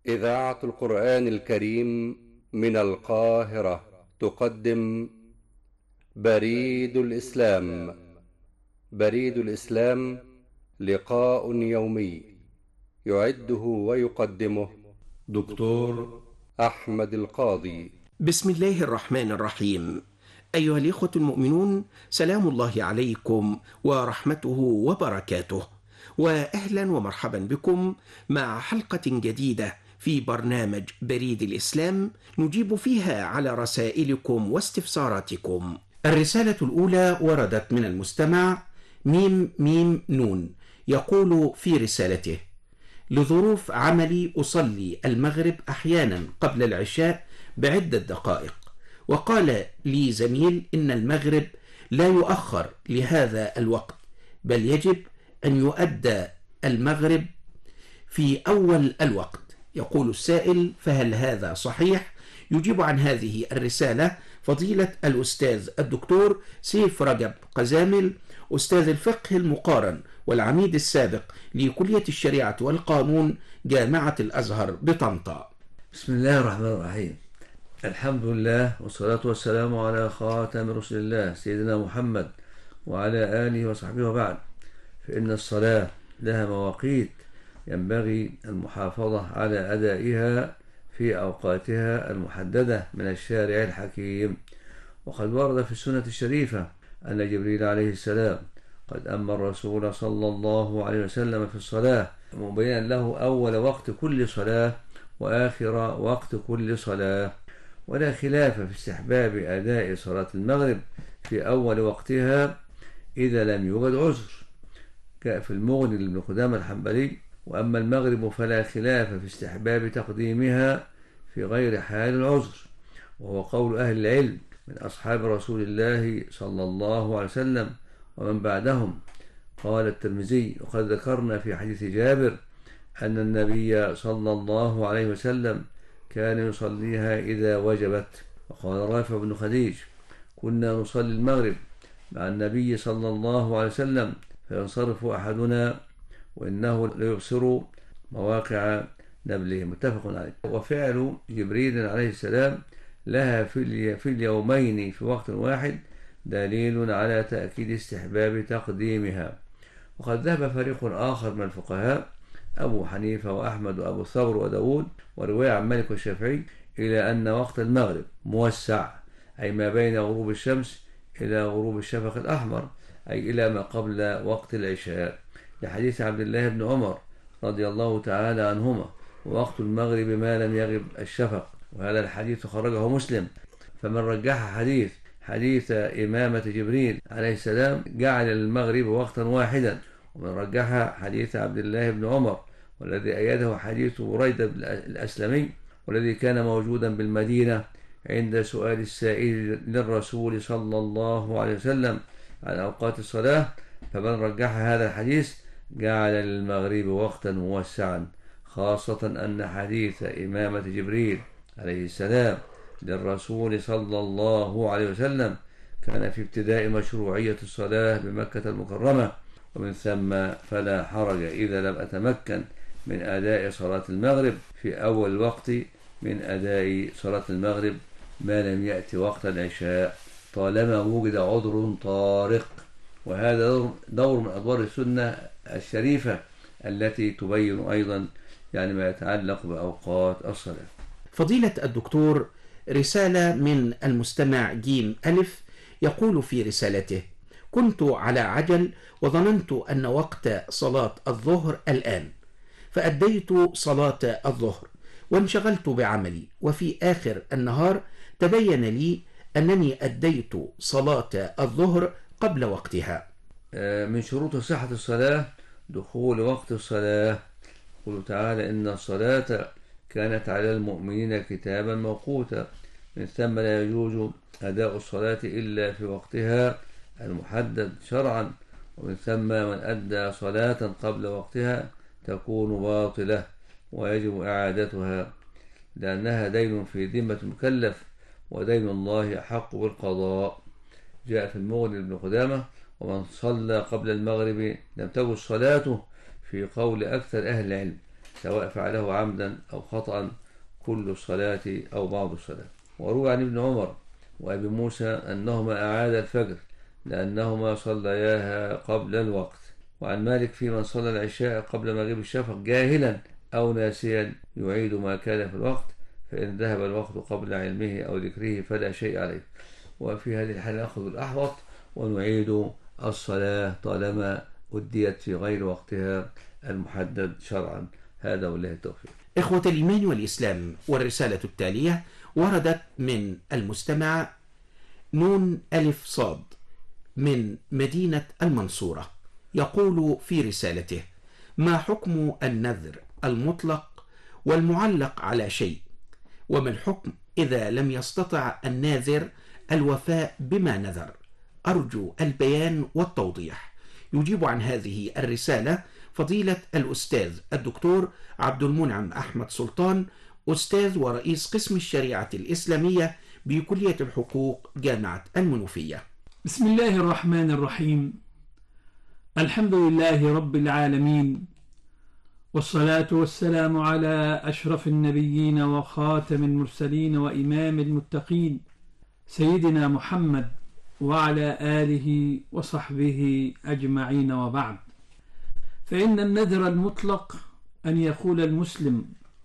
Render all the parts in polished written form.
إذاعة القرآن الكريم من القاهرة تقدم بريد الإسلام. بريد الإسلام لقاء يومي يعده ويقدمه دكتور أحمد القاضي. بسم الله الرحمن الرحيم. أيها الإخوة المؤمنون، سلام الله عليكم ورحمته وبركاته، وأهلا ومرحبا بكم مع حلقة جديدة في برنامج بريد الإسلام نجيب فيها على رسائلكم واستفساراتكم. الرسالة الأولى وردت من المستمع ميم ميم نون، يقول في رسالته: لظروف عملي أصلي المغرب أحيانا قبل العشاء بعدة دقائق، وقال لي زميل إن المغرب لا يؤخر لهذا الوقت، بل يجب أن يؤدى المغرب في أول الوقت. يقول السائل: فهل هذا صحيح؟ يجيب عن هذه الرسالة فضيلة الأستاذ الدكتور سيف رجب قزامل، أستاذ الفقه المقارن والعميد السابق لكلية الشريعة والقانون جامعة الأزهر بطنطا. بسم الله الرحمن الرحيم. الحمد لله والصلاة والسلام على خاتم رسول الله سيدنا محمد وعلى آله وصحبه، وبعد، فإن الصلاة لها مواقيت ينبغي المحافظة على أدائها في أوقاتها المحددة من الشارع الحكيم. وقد ورد في السنة الشريفة أن جبريل عليه السلام قد أمر الرسول صلى الله عليه وسلم في الصلاة، مبينا له أول وقت كل صلاة وآخر وقت كل صلاة، ولا خلاف في استحباب أداء صلاة المغرب في أول وقتها إذا لم يوجد عذر، جاء في المغني لابن قدامة الحنبلي: وأما المغرب فلا خلاف في استحباب تقديمها في غير حال العذر، وهو قول أهل العلم من أصحاب رسول الله صلى الله عليه وسلم ومن بعدهم. قال الترمذي: وقد ذكرنا في حديث جابر أن النبي صلى الله عليه وسلم كان يصليها إذا وجبت. وقال رافع بن خديج: كنا نصلي المغرب مع النبي صلى الله عليه وسلم فينصرف أحدنا وإنه ليبصر مواقع نبله، متفق عليه. وفعل جبريل عليه السلام لها في اليومين في وقت واحد دليل على تأكيد استحباب تقديمها. وقد ذهب فريق آخر من الفقهاء أبو حنيفة وأحمد وأبو ثور وداود ورواية عن مالك والشافعي إلى أن وقت المغرب موسع، أي ما بين غروب الشمس إلى غروب الشفق الأحمر، أي إلى ما قبل وقت العشاء، لحديث عبد الله بن عمر رضي الله تعالى عنهما: ووقت المغرب ما لم يغب الشفق. وهذا الحديث خرجه مسلم. فمن رجح حديث إمامة جبريل عليه السلام جعل المغرب وقتا واحدا، ومن رجح حديث عبد الله بن عمر والذي أيده حديث بريدة الأسلمي والذي كان موجودا بالمدينة عند سؤال السائل للرسول صلى الله عليه وسلم عن أوقات الصلاة، فمن رجح هذا الحديث جعل للمغرب وقتا موسعا، خاصة أن حديث إمامة جبريل عليه السلام للرسول صلى الله عليه وسلم كان في ابتداء مشروعية الصلاة بمكة المكرمة، ومن ثم فلا حرج إذا لم أتمكن من أداء صلاة المغرب في أول وقت من أداء صلاة المغرب ما لم يأتي وقت العشاء، طالما وجد عذر طارق. وهذا دور من أدوار السنة الشريفة التي تبين أيضا ما يتعلق بأوقات الصلاة. فضيلة الدكتور، رسالة من المستمع جيم ألف، يقول في رسالته: كنت على عجل وظننت أن وقت صلاة الظهر الآن، فأديت صلاة الظهر وانشغلت بعملي، وفي آخر النهار تبين لي أنني أديت صلاة الظهر قبل وقتها. من شروط صحة الصلاة دخول وقت الصلاة. يقول تعالى: إن الصلاة كانت على المؤمنين كتابا موقوتا، من ثم لا يجوز أداء الصلاة إلا في وقتها المحدد شرعا، ومن ثم من أدى صلاة قبل وقتها تكون باطلة ويجب إعادتها، لأنها دين في ذمة المكلف، ودين الله أحق بالقضاء. جاء في المغني لابن قدامة: ومن صلى قبل المغرب لم تجوز صلاته، في قول أكثر أهل العلم، سواء فعله عمدا أو خطأ، كل الصلاة أو بعض الصلاة. وروى عن ابن عمر وأبي موسى أنهما أعاد الفجر لأنهما صلياها قبل الوقت. وعن مالك في من صلى العشاء قبل مغيب الشفق جاهلا أو ناسيا يعيد ما كان في الوقت، فإن ذهب الوقت قبل علمه أو ذكره فلا شيء عليه. وفي هذه الحالة نأخذ الأحوط ونعيد الصلاة طالما أديت في غير وقتها المحدد شرعا. هذا والله التوفيق. إخوة الإيمان والإسلام، والرسالة التالية وردت من المستمع نون ألف صاد من مدينة المنصورة، يقول في رسالته: ما حكم النذر المطلق والمعلق على شيء؟ وما الحكم إذا لم يستطع الناذر الوفاء بما نذر؟ أرجو البيان والتوضيح. يجيب عن هذه الرسالة فضيلة الأستاذ الدكتور عبد المنعم أحمد سلطان، أستاذ ورئيس قسم الشريعة الإسلامية بكلية الحقوق جامعة المنوفية. بسم الله الرحمن الرحيم. الحمد لله رب العالمين، والصلاة والسلام على أشرف النبيين وخاتم المرسلين وإمام المتقين سيدنا محمد وعلى آله وصحبه أجمعين، وبعد. فإن النذر المطلق أن يقول المسلم: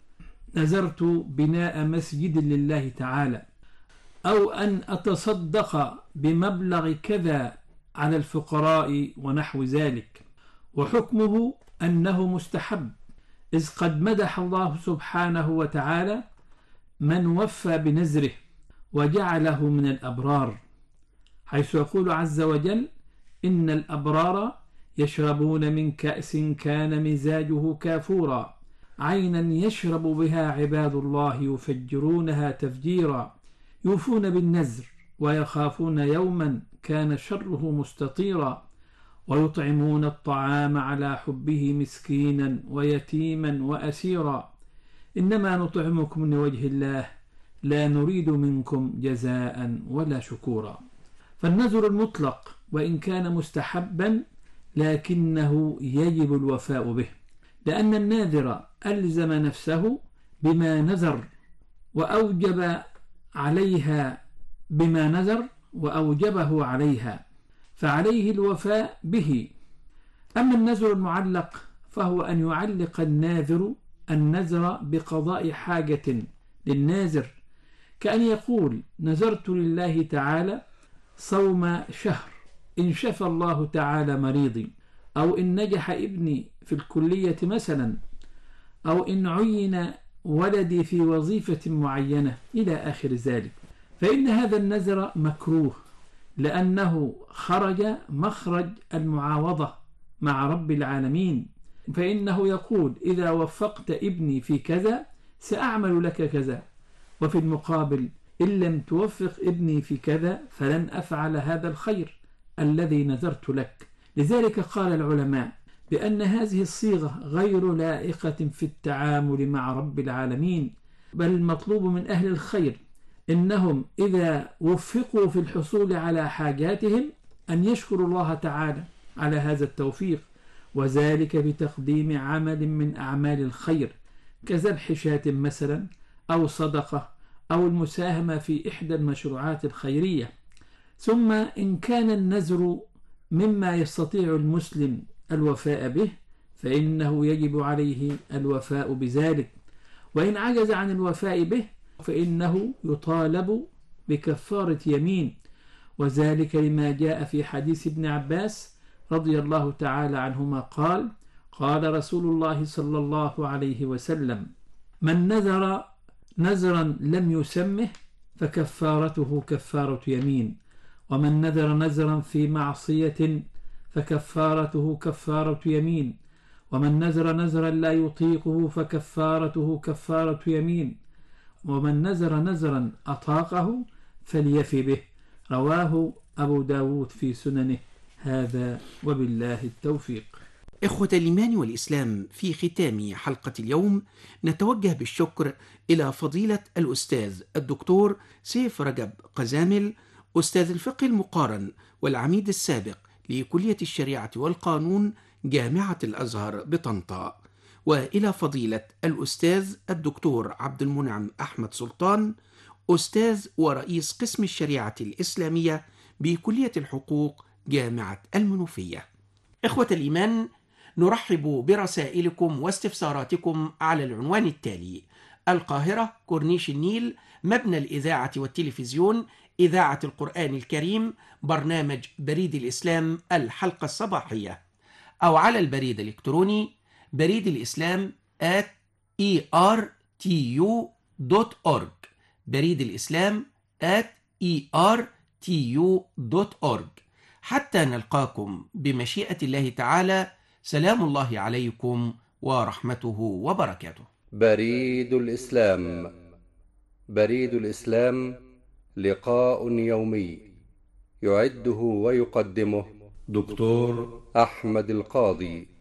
نذرت بناء مسجد لله تعالى، أو أن أتصدق بمبلغ كذا على الفقراء ونحو ذلك. وحكمه أنه مستحب، إذ قد مدح الله سبحانه وتعالى من وفى بنذره وجعله من الأبرار، حيث يقول عز وجل: إن الأبرار يشربون من كأس كان مزاجه كافورا، عينا يشرب بها عباد الله يفجرونها تفجيرا، يوفون بالنذر ويخافون يوما كان شره مستطيرا، ويطعمون الطعام على حبه مسكينا ويتيما وأسيرا، إنما نطعمكم لوجه الله لا نريد منكم جزاء ولا شكورا. فالنذر المطلق وإن كان مستحبا لكنه يجب الوفاء به، لأن الناذر ألزم نفسه بما نذر وأوجب عليها بما نذر وأوجبه عليها، فعليه الوفاء به. أما النذر المعلق فهو أن يعلق الناذر النذر بقضاء حاجة للناذر، كأن يقول: نذرت لله تعالى صوم شهر إن شفى الله تعالى مريضي، أو إن نجح ابني في الكلية مثلا، أو إن عين ولدي في وظيفة معينة، إلى آخر ذلك. فإن هذا النذر مكروه، لأنه خرج مخرج المعاوضة مع رب العالمين، فإنه يقول: إذا وفقت ابني في كذا سأعمل لك كذا، وفي المقابل إن لم توفق ابني في كذا فلن أفعل هذا الخير الذي نذرت لك. لذلك قال العلماء بأن هذه الصيغة غير لائقة في التعامل مع رب العالمين، بل المطلوب من أهل الخير إنهم إذا وفقوا في الحصول على حاجاتهم أن يشكروا الله تعالى على هذا التوفيق، وذلك بتقديم عمل من أعمال الخير كذبح شاة مثلا، أو صدقة، أو المساهمة في إحدى المشروعات الخيرية. ثم إن كان النذر مما يستطيع المسلم الوفاء به فإنه يجب عليه الوفاء بذلك، وإن عجز عن الوفاء به فإنه يطالب بكفارة يمين، وذلك لما جاء في حديث ابن عباس رضي الله تعالى عنهما قال: قال رسول الله صلى الله عليه وسلم: من نذر نذرا لم يسمه فكفارته كفارة يمين، ومن نذر نذرا في معصية فكفارته كفارة يمين، ومن نذر نذرا لا يطيقه فكفارته كفارة يمين، ومن نذر نذرا أطاقه فليف به. رواه أبو داود في سننه. هذا وبالله التوفيق. إخوة الإيمان والإسلام، في ختام حلقة اليوم نتوجه بالشكر إلى فضيلة الأستاذ الدكتور سيف رجب قزامل، أستاذ الفقه المقارن والعميد السابق لكلية الشريعة والقانون جامعة الأزهر بطنطا، وإلى فضيلة الأستاذ الدكتور عبد المنعم أحمد سلطان، أستاذ ورئيس قسم الشريعة الإسلامية بكلية الحقوق جامعة المنوفية. إخوة الإيمان، نرحب برسائلكم واستفساراتكم على العنوان التالي: القاهرة، كورنيش النيل، مبنى الإذاعة والتلفزيون، إذاعة القرآن الكريم، برنامج بريد الإسلام الحلقة الصباحية، أو على البريد الإلكتروني بريد الإسلام @ertu.org، بريد الإسلام @ertu.org. حتى نلقاكم بمشيئة الله تعالى، سلام الله عليكم ورحمته وبركاته. بريد الإسلام. بريد الإسلام لقاء يومي يعده ويقدمه دكتور أحمد القاضي.